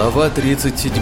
Глава 37.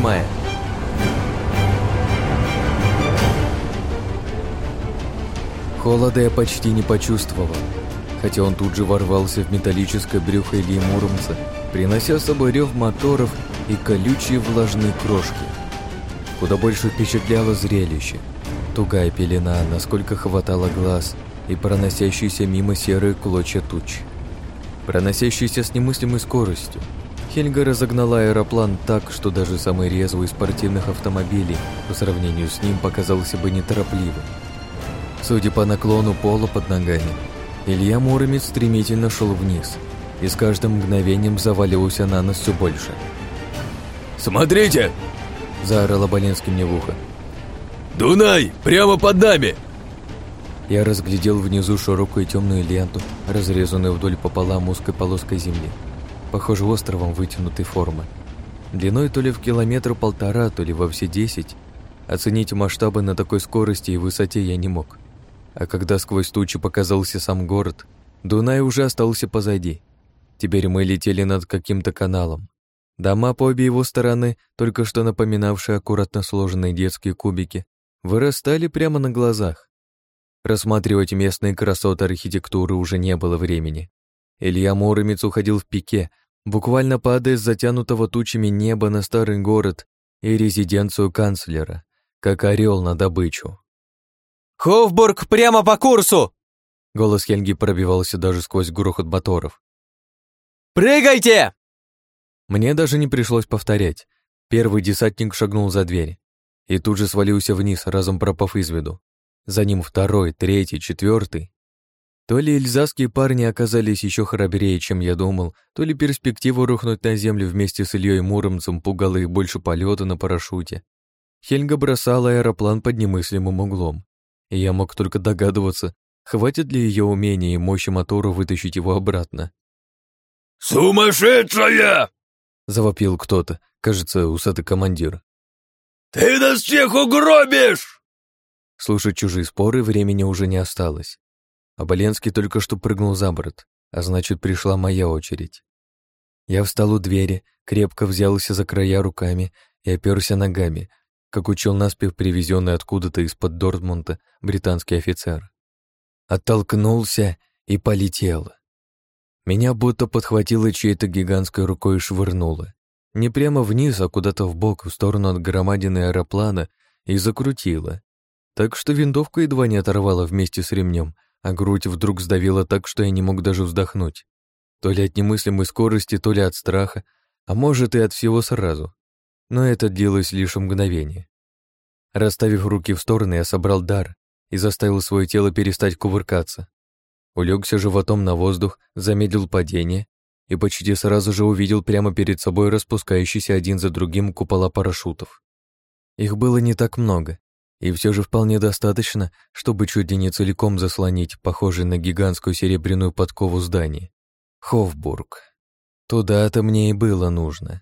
Холода я почти не почувствовал, хотя он тут же ворвался в металлическое брюхо Ильи Муромца, принося с собой рев моторов и колючие влажные крошки. Куда больше впечатляло зрелище. Тугая пелена, насколько хватало глаз, и проносящиеся мимо серые клочья туч. Проносящиеся с немыслимой скоростью. Хельга разогнала аэроплан так, что даже самый резвый из спортивных автомобилей по сравнению с ним показался бы неторопливым. Судя по наклону пола под ногами, Илья Муромец стремительно шел вниз и с каждым мгновением заваливался на нас все больше. «Смотрите!» – заорал Оболенский мне в ухо. «Дунай! Прямо под нами!» Я разглядел внизу широкую темную ленту, разрезанную вдоль пополам узкой полоской земли, похоже, островом вытянутой формы. Длиной то ли в километр-полтора, то ли во все 10. Оценить масштабы на такой скорости и высоте я не мог. А когда сквозь тучи показался сам город, Дунай уже остался позади. Теперь мы летели над каким-то каналом. Дома по обе его стороны, только что напоминавшие аккуратно сложенные детские кубики, вырастали прямо на глазах. Рассматривать местные красоты архитектуры уже не было времени. Илья Муромец уходил в пике, буквально падая с затянутого тучами неба на старый город и резиденцию канцлера, как орел на добычу. «Хофбург прямо по курсу!» Голос Хельги пробивался даже сквозь грохот моторов. «Прыгайте!» Мне даже не пришлось повторять. Первый десантник шагнул за дверь и тут же свалился вниз, разом пропав из виду. За ним второй, третий, четвертый. То ли эльзасские парни оказались еще храбрее, чем я думал, то ли перспектива рухнуть на землю вместе с Ильей Муромцем пугала их больше полета на парашюте. Хельга бросала аэроплан под немыслимым углом, и я мог только догадываться, хватит ли ее умения и мощи мотора вытащить его обратно. «Сумасшедшая!» — завопил кто-то, кажется, усатый командир. «Ты нас всех угробишь!» Слушать чужие споры времени уже не осталось. Оболенский только что прыгнул за борт, а значит, пришла моя очередь. Я встал у двери, крепко взялся за края руками и оперся ногами, как учил наспех привезенный откуда-то из-под Дортмунда британский офицер. Оттолкнулся и полетел. Меня будто подхватило чьей-то гигантской рукой и швырнуло. Не прямо вниз, а куда-то вбок, в сторону от громадины аэроплана, и закрутило. Так что винтовку едва не оторвала вместе с ремнем, а грудь вдруг сдавила так, что я не мог даже вздохнуть. То ли от немыслимой скорости, то ли от страха, а может и от всего сразу. Но это длилось лишь мгновение. Расставив руки в стороны, я собрал дар и заставил свое тело перестать кувыркаться. Улегся животом на воздух, замедлил падение и почти сразу же увидел прямо перед собой распускающиеся один за другим купола парашютов. Их было не так много, и все же вполне достаточно, чтобы чуть ли не целиком заслонить похожее на гигантскую серебряную подкову здание. Хофбург. Туда-то мне и было нужно.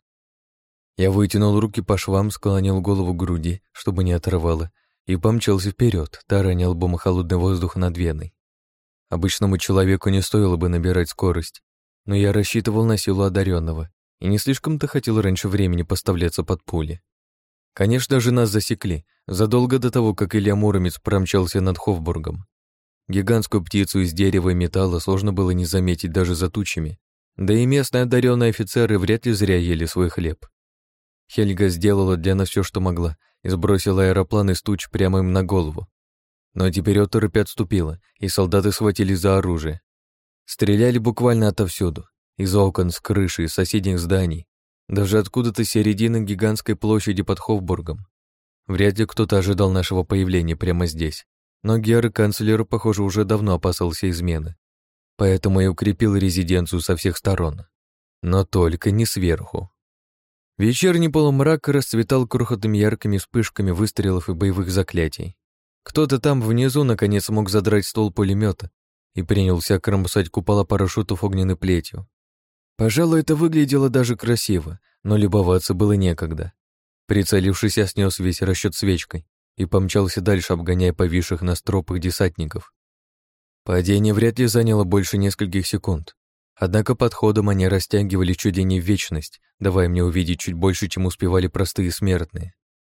Я вытянул руки по швам, склонил голову к груди, чтобы не оторвало, и помчался вперед, тараня лбом холодный воздух над Веной. Обычному человеку не стоило бы набирать скорость, но я рассчитывал на силу одаренного и не слишком-то хотел раньше времени поставляться под пули. Конечно же, нас засекли, задолго до того, как Илья Муромец промчался над Хофбургом. Гигантскую птицу из дерева и металла сложно было не заметить даже за тучами, да и местные одаренные офицеры вряд ли зря ели свой хлеб. Хельга сделала для нас все, что могла, и сбросила аэроплан из туч прямо им на голову. Но теперь оторопь отступила, и солдаты схватились за оружие. Стреляли буквально отовсюду, из окон, с крыши, из соседних зданий, даже откуда-то с середины гигантской площади под Хофбургом. Вряд ли кто-то ожидал нашего появления прямо здесь, но герр-канцлер, похоже, уже давно опасался измены. Поэтому и укрепил резиденцию со всех сторон. Но только не сверху. Вечерний полумрак расцветал крохотными яркими вспышками выстрелов и боевых заклятий. Кто-то там внизу наконец мог задрать ствол пулемета и принялся кромсать купола парашютов огненной плетью. Пожалуй, это выглядело даже красиво, но любоваться было некогда. Прицелившись, я снес весь расчет свечкой и помчался дальше, обгоняя повисших на стропах десантников. Падение вряд ли заняло больше нескольких секунд, Однако подходом они растягивали чуть ли не в вечность, давая мне увидеть чуть больше, чем успевали простые смертные.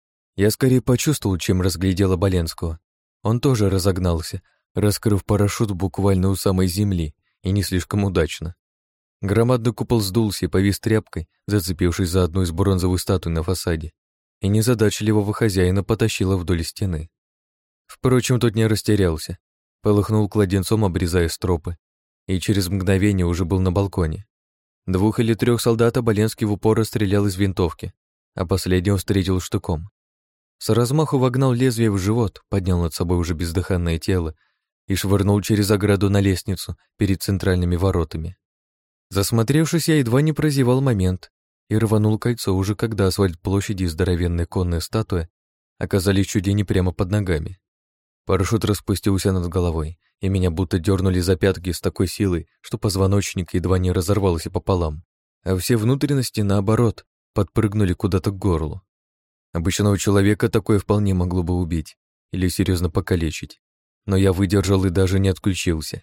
Я скорее почувствовал, чем разглядел Оболенского. Он тоже разогнался, раскрыв парашют буквально у самой земли, и не слишком удачно. Громадный купол сдулся и повис тряпкой, зацепившись за одну из бронзовых статуй на фасаде, и незадачливого хозяина потащило вдоль стены. Впрочем, тот не растерялся, полыхнул кладенцом, обрезая стропы, и через мгновение уже был на балконе. 2 или 3 солдат Оболенский в упор расстрелял из винтовки, а последнего встретил штыком. С размаху вогнал лезвие в живот, поднял над собой уже бездыханное тело и швырнул через ограду на лестницу перед центральными воротами. Засмотревшись, я едва не прозевал момент и рванул кольцо уже когда асфальт площади и здоровенная конная статуя оказались чуть ли не прямо под ногами. Парашют распустился над головой, и меня будто дернули за пятки с такой силой, что позвоночник едва не разорвался пополам, а все внутренности, наоборот, подпрыгнули куда-то к горлу. Обычного человека такое вполне могло бы убить или серьезно покалечить, но я выдержал и даже не отключился.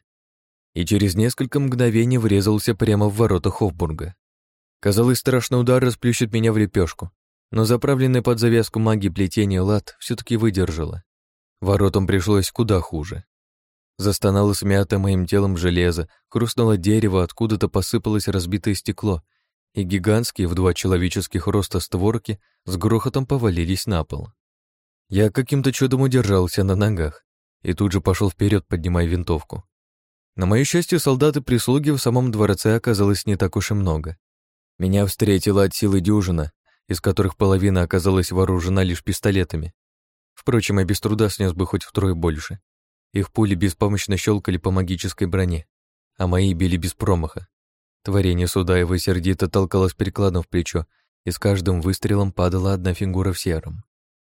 И через несколько мгновений врезался прямо в ворота Хофбурга. Казалось, страшный удар расплющит меня в лепешку, но заправленная под завязку магии плетения лад все-таки выдержала. Воротам пришлось куда хуже. Застонало смятое моим телом железо, хрустнуло дерево, откуда-то посыпалось разбитое стекло, и гигантские в 2 человеческих роста створки с грохотом повалились на пол. Я каким-то чудом удержался на ногах и тут же пошел вперед, поднимая винтовку. На моё счастье, солдат и прислуги в самом дворце оказалось не так уж и много. Меня встретила от силы дюжина, из которых половина оказалась вооружена лишь пистолетами. Впрочем, я без труда снес бы хоть втрое больше. Их пули беспомощно щелкали по магической броне, а мои били без промаха. Творение Судаева сердито толкалось прикладом в плечо, и с каждым выстрелом падала одна фигура в сером.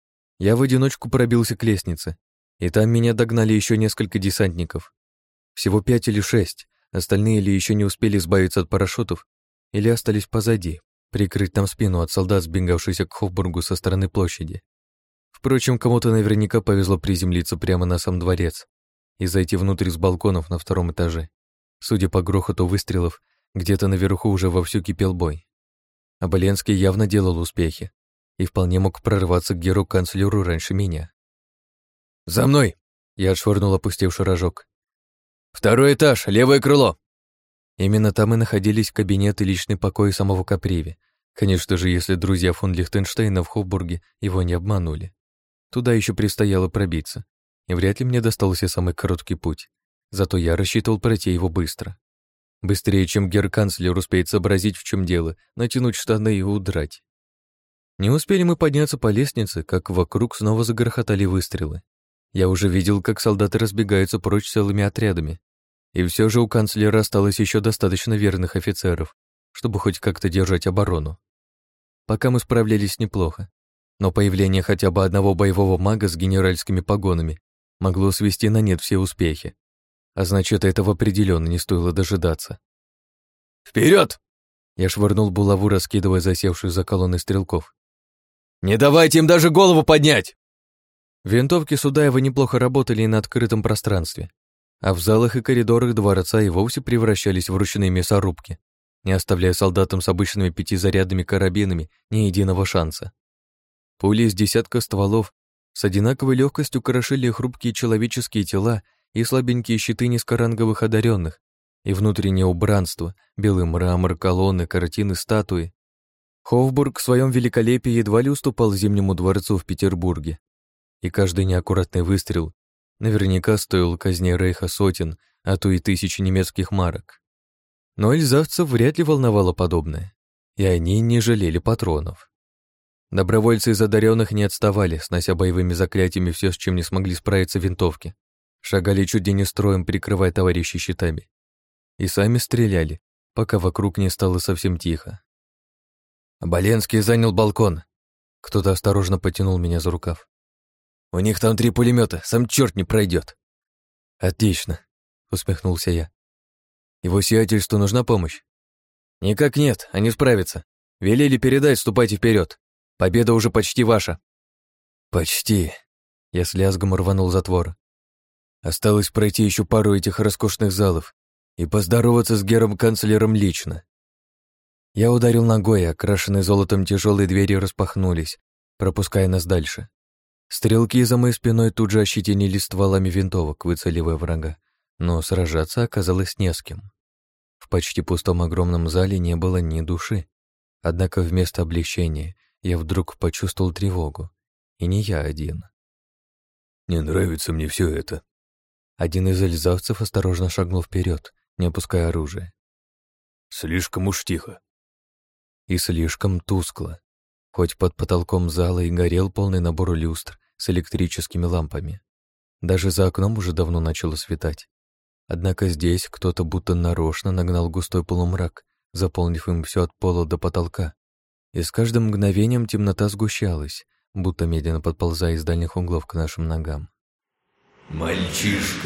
Я в одиночку пробился к лестнице, и там меня догнали еще несколько десантников. Всего 5 или 6, остальные или еще не успели избавиться от парашютов, или остались позади, прикрыть там спину от солдат, сбегавшихся к Хофбургу со стороны площади. Впрочем, кому-то наверняка повезло приземлиться прямо на сам дворец и зайти внутрь с балконов на 2-м этаже. Судя по грохоту выстрелов, где-то наверху уже вовсю кипел бой. Оболенский явно делал успехи и вполне мог прорваться к геру-канцлеру раньше меня. «За мной!» — я отшвырнул опустевший рожок. «2-й этаж, левое крыло!» Именно там и находились кабинет и личный покой самого Каприви. Конечно же, если друзья фон Лихтенштейна в Хофбурге его не обманули. Туда еще предстояло пробиться, и вряд ли мне достался самый короткий путь. Зато я рассчитывал пройти его быстро. Быстрее, чем герр-канцлер успеет сообразить, в чем дело, натянуть штаны и удрать. Не успели мы подняться по лестнице, как вокруг снова загрохотали выстрелы. Я уже видел, как солдаты разбегаются прочь целыми отрядами. И все же у канцлера осталось еще достаточно верных офицеров, чтобы хоть как-то держать оборону. Пока мы справлялись неплохо, но появление хотя бы одного боевого мага с генеральскими погонами могло свести на нет все успехи. А значит, этого определенно не стоило дожидаться. «Вперед!» Я швырнул булаву, раскидывая засевшую за колонной стрелков. «Не давайте им даже голову поднять!» Винтовки Судаева неплохо работали и на открытом пространстве, а в залах и коридорах дворца и вовсе превращались в ручные мясорубки, не оставляя солдатам с обычными 5-зарядными карабинами ни единого шанса. Пули из десятка стволов с одинаковой легкостью крошили хрупкие человеческие тела и слабенькие щиты низкоранговых одаренных, и внутреннее убранство, белый мрамор, колонны, картины, статуи. Хофбург в своем великолепии едва ли уступал Зимнему дворцу в Петербурге, и каждый неаккуратный выстрел наверняка стоил казне Рейха сотен, а то и 1000 немецких марок. Но эльзавцев вряд ли волновало подобное, и они не жалели патронов. Добровольцы из одаренных не отставали, снося боевыми заклятиями все, с чем не смогли справиться винтовки. Шагали чуть ли не строем, прикрывая товарищей щитами. И сами стреляли, пока вокруг не стало совсем тихо. Оболенский занял балкон. Кто-то осторожно потянул меня за рукав. У них там 3 пулемета, сам черт не пройдет. Отлично, усмехнулся я. Его сиятельству нужна помощь? Никак нет, они справятся. Велели передать, ступайте вперед. Победа уже почти ваша. Почти. Я с лязгом рванул затвор. Осталось пройти еще пару этих роскошных залов, и поздороваться с гером-канцлером лично. Я ударил ногой, окрашенные золотом тяжелые двери распахнулись, пропуская нас дальше. Стрелки за моей спиной тут же ощетинили стволами винтовок, выцеливая врага, но сражаться оказалось не с кем. В почти пустом огромном зале не было ни души. Однако вместо облегчения я вдруг почувствовал тревогу. И не я один. «Не нравится мне все это». Один из эльзавцев осторожно шагнул вперед, не опуская оружие. «Слишком уж тихо». И слишком тускло. Хоть под потолком зала и горел полный набор люстр с электрическими лампами. Даже за окном уже давно начало светать. Однако здесь кто-то будто нарочно нагнал густой полумрак, заполнив им все от пола до потолка. И с каждым мгновением темнота сгущалась, будто медленно подползая из дальних углов к нашим ногам. «Мальчишка!»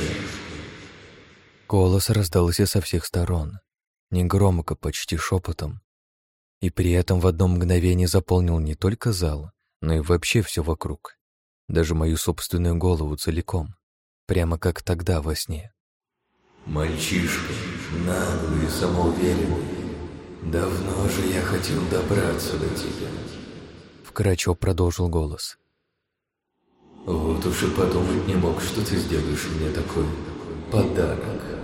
Голос раздался со всех сторон, негромко, почти шепотом. И при этом в одно мгновение заполнил не только зал, но и вообще все вокруг. Даже мою собственную голову целиком. Прямо как тогда во сне. «Мальчишка, наглый и самоуверенный, давно же я хотел добраться до тебя». Вкратчиво продолжил голос. «Вот уж и подумать не мог, что ты сделаешь мне такой подарок».